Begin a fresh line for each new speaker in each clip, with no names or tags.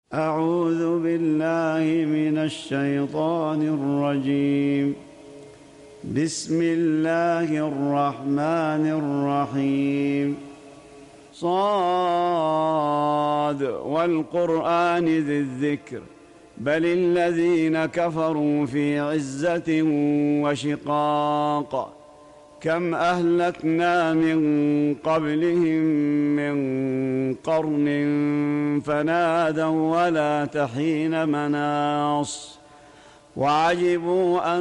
أعوذ بالله من الشيطان الرجيم. بسم الله الرحمن الرحيم. صاد والقرآن ذي الذكر بل الذين كفروا في عزة وشقاق كم أهلكنا من قبلهم من قرن فنادوا ولا تحين مناص وعجبوا أن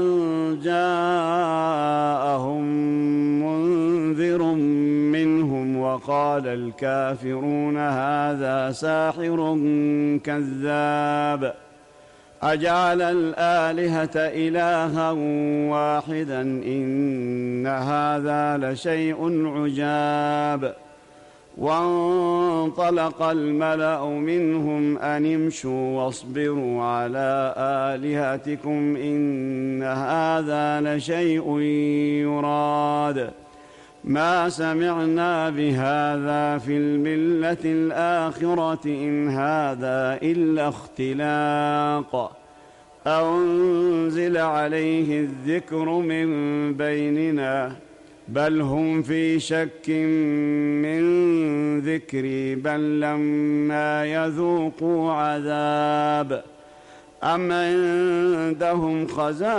جاءهم منذر منهم وقال الكافرون هذا ساحر كذاب أجعل الآلهة إلها واحدا إن هذا لشيء عجاب. وانطلق الملأ منهم أن امشوا واصبروا على آلهتكم إن هذا لشيء يراد ما سمعنا بهذا في الملة الآخرة إن هذا إلا اختلاق أنزل عليه الذكر من بيننا بل هم في شك من ذكري بل لما يذوقوا عذاب أم عندهم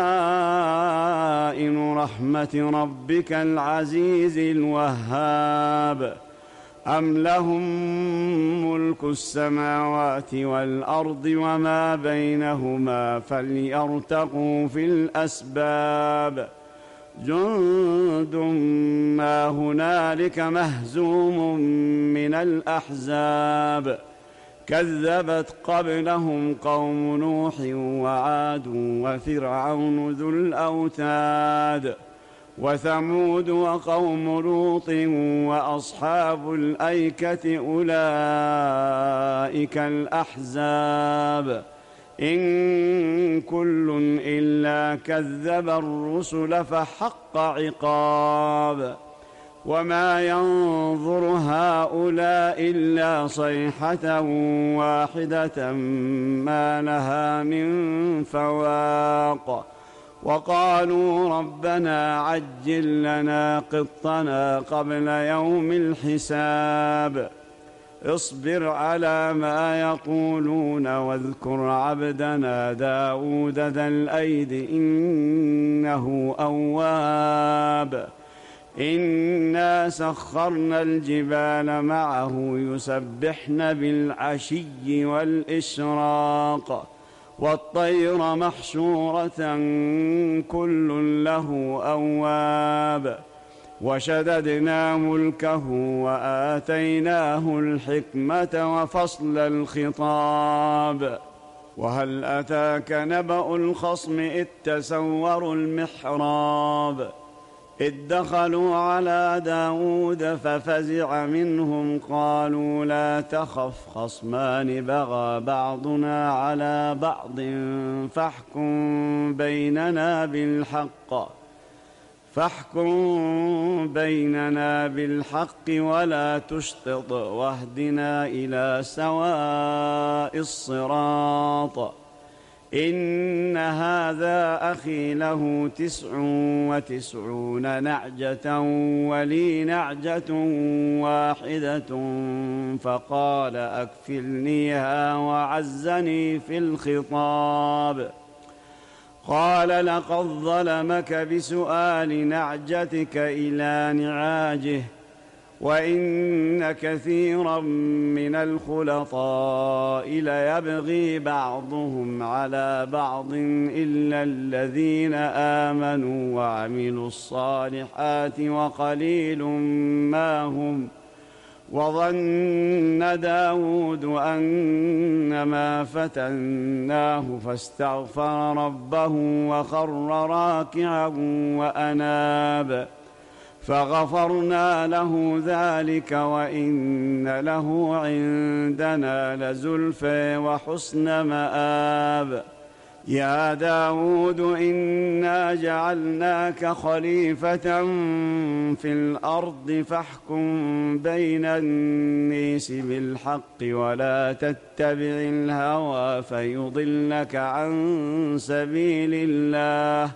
خزائن رحمة ربك العزيز الوهاب أم لهم ملك السماوات والأرض وما بينهما فليرتقوا في الأسباب جند ما هنالك مهزوم من الأحزاب كذبت قبلهم قوم نوح وعاد وفرعون ذو الأوتاد وثمود وقوم لوط وأصحاب الأيكة أولئك الأحزاب إن كل إلا كذب الرسل فحق عقاب وما ينظر هؤلاء إلا صيحة واحدة ما لها من فواق وقالوا ربنا عجل لنا قطنا قبل يوم الحساب اصبر على ما يقولون واذكر عبدنا داود ذا الأيد إنه أواب إنا سخرنا الجبال معه يسبحن بالعشي والإشراق والطير محشورة كل له أواب وشددنا ملكه وآتيناه الحكمة وفصل الخطاب وهل أتاك نبأ الخصم إذ تسوروا المحراب إذ دخلوا على داود ففزع منهم قالوا لا تخف خصمان بغى بعضنا على بعض فاحكم بيننا بالحق ولا تشطط واهدنا إلى سواء الصراط إن هذا أخي له 99 نعجة ولي نعجة واحدة فقال أكفلنيها وعزني في الخطاب قال لقد ظلمك بسؤال نعجتك إلى نعاجه وإن كثيرا من الخلطاء ليبغي بعضهم على بعض إلا الذين آمنوا وعملوا الصالحات وقليل ما هم وظن داود أنما فتناه فاستغفر ربه وخر راكعا وأناب فغفرنا له ذلك وإن له عندنا لزلفى وحسن مآب يا داود إنا جعلناك خليفة في الأرض فاحكم بين الناس بالحق ولا تتبع الهوى فيضلك عن سبيل الله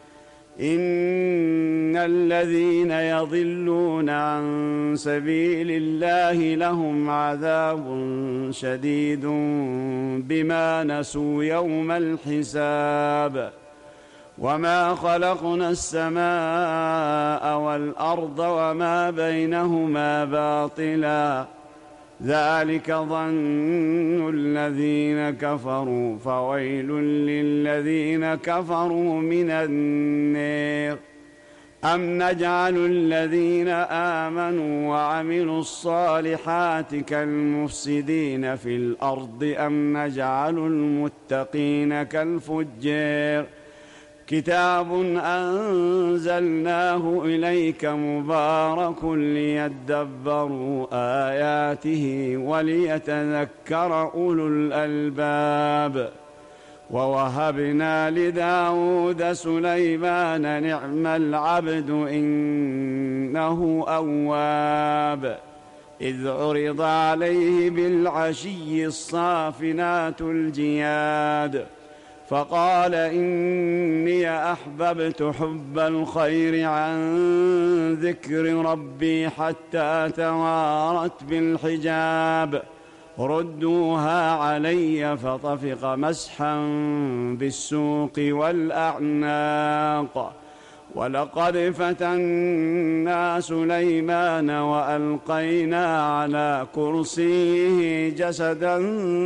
إن الذين يضلون عن سبيل الله لهم عذاب شديد بما نسوا يوم الحساب وما خلقنا السماء والأرض وما بينهما باطلا ذلك ظن الذين كفروا فويل للذين كفروا من النار أم نجعل الذين آمنوا وعملوا الصالحات كالمفسدين في الأرض أم نجعل المتقين كالفجار كتاب أنزلناه إليك مبارك ليدبروا آياته وليتذكر أولو الألباب ووهبنا لداود سليمان نعم العبد إنه أواب إذ عرض عليه بالعشي الصافنات الجياد فقال إني أحببت حب الخير عن ذكر ربي حتى توارت بالحجاب ردوها علي فطفق مسحا بالسوق والأعناق ولقد فتنا سليمان وألقينا على كرسيه جسدا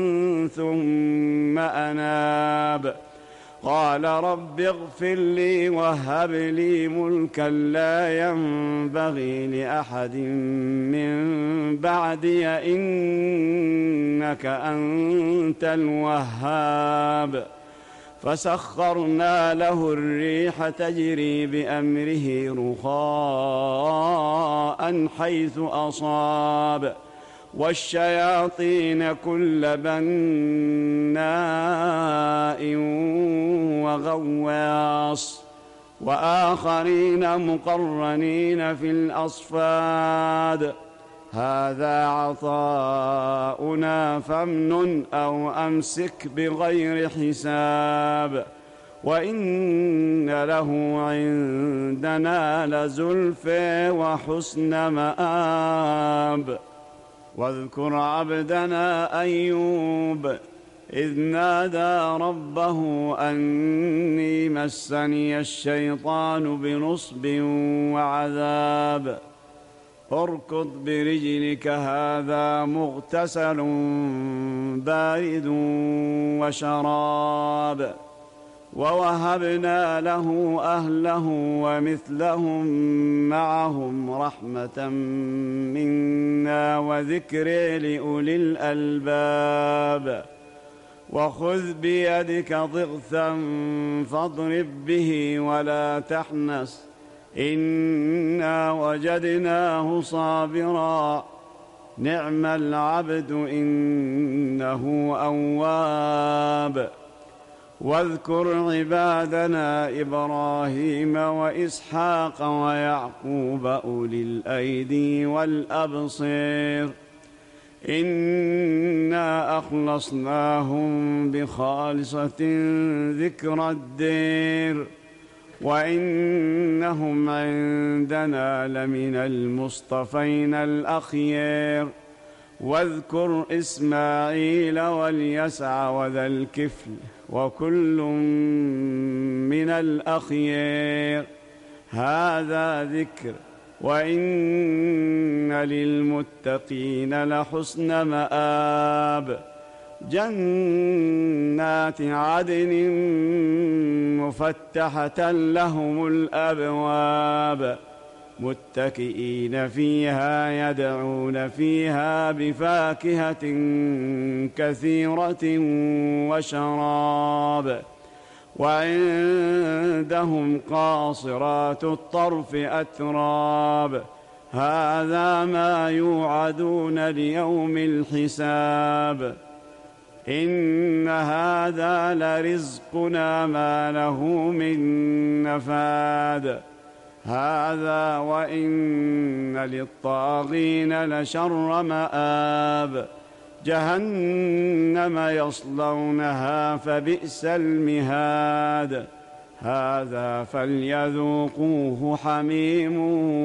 ثم أناب قال رب اغفر لي وهب لي ملكا لا ينبغي لأحد من بعدي إنك أنت الوهاب فسخرنا له الريح تجري بأمره رخاء حيث أصاب والشياطين كل بناء وغواص وآخرين مقرنين في الأصفاد هذا عطاؤنا فامنن أو أمسك بغير حساب وإن له عندنا لزلفى وحسن مآب واذكر عبدنا أيوب إذ نادى ربه أني مسني الشيطان بنصب وعذاب اركض برجلك هذا مغتسل بارد وشراب ووهبنا له أهله ومثلهم معهم رحمة منا وذكر لأولي الألباب وخذ بيدك ضغثا فاضرب به ولا تحنث إنا وجدناه صابرا نعم العبد إنه أواب واذكر عبادنا إبراهيم وإسحاق ويعقوب أولي الأيدي والأبصير إنا أخلصناهم بخالصة ذكر الدير وإنهم عندنا لمن المصطفين الأخيار واذكر إسماعيل واليسع وذا الكفل وكل من الأخيار هذا ذكر وإن للمتقين لحسن مآب جنات عدن مفتحة لهم الأبواب متكئين فيها يدعون فيها بفاكهة كثيرة وشراب وعندهم قاصرات الطرف أتراب هذا ما يوعدون ليوم الحساب إن هذا لرزقنا ما له من نفاد هذا وإن للطاغين لشر مآب جهنم يصلونها فبئس المهاد هذا فليذوقوه حميم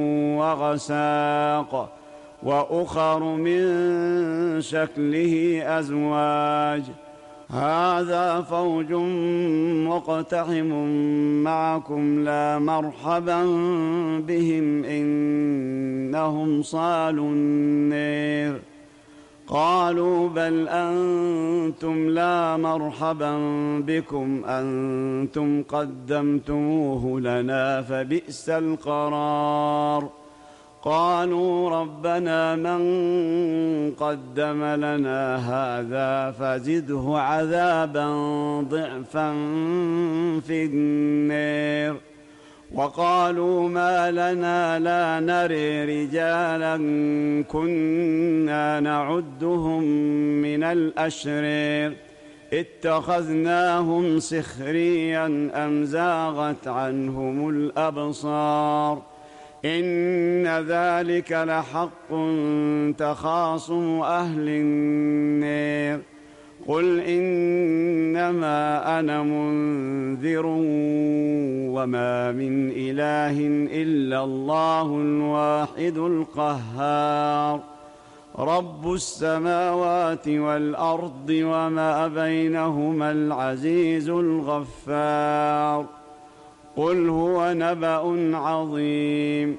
وغساق وأخر من شكله أزواج هذا فوج مقتحم معكم لا مرحبا بهم إنهم صالوا النير قالوا بل أنتم لا مرحبا بكم أنتم قدمتموه لنا فبئس القرار قالوا ربنا من قدم لنا هذا فزده عذابا ضعفا في النار وقالوا ما لنا لا نري رجالا كنا نعدهم من الأشرار اتخذناهم سخريا أم زاغت عنهم الأبصار إن ذلك لحق تخاصم أهل النار قل إنما أنا منذر وما من إله إلا الله الواحد القهار رب السماوات والأرض وما بينهما العزيز الغفار قل هو نبأ عظيم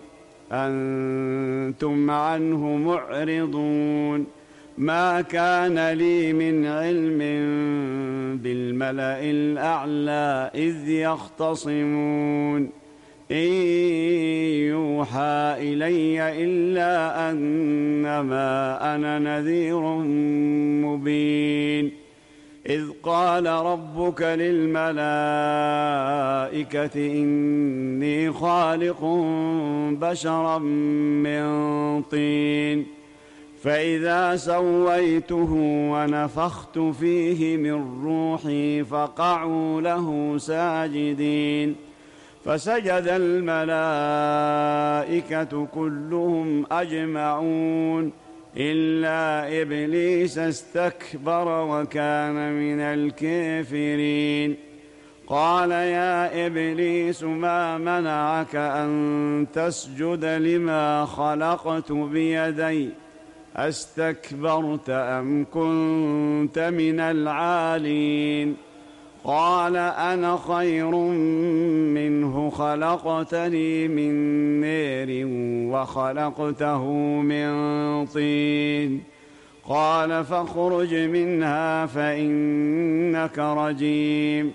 أنتم عنه معرضون ما كان لي من علم بالملأ الأعلى إذ يختصمون إن يوحى إلي إلا أنما أنا نذير مبين إذ قال ربك للملائكة إني خالق بشرا من طين فإذا سويته ونفخت فيه من روحي فقعوا له ساجدين فسجد الملائكة كلهم أجمعون إلا إبليس استكبر وكان من الكافرين قال يا إبليس ما منعك أن تسجد لما خلقت بيدي أستكبرت أم كنت من العالين قال أنا خير منه خلقتني من نار وخلقته من طين قال فاخرج منها فإنك رجيم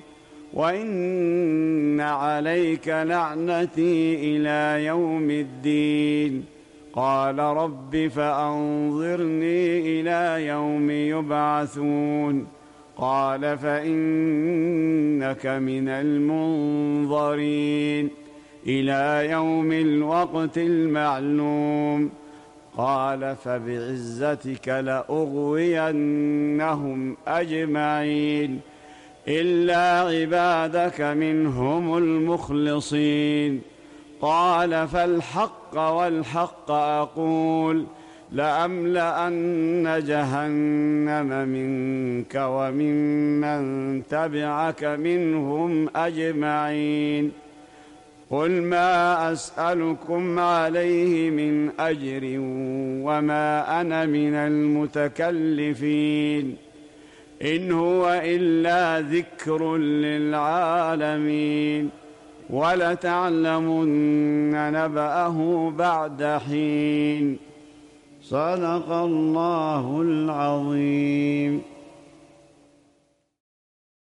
وإن عليك لعنتي إلى يوم الدين قال رب فأنظرني إلى يوم يبعثون قال فإنك من المنظرين إلى يوم الوقت المعلوم قال فبعزتك لأغوينهم أجمعين إلا عبادك منهم المخلصين قال فالحق والحق أقول لأملأن جهنم منك وممن تبعك منهم أجمعين قل ما أسألكم عليه من أجر وما أنا من المتكلفين إن هو إلا ذكر للعالمين ولتعلمن نبأه بعد حين صدق الله العظيم.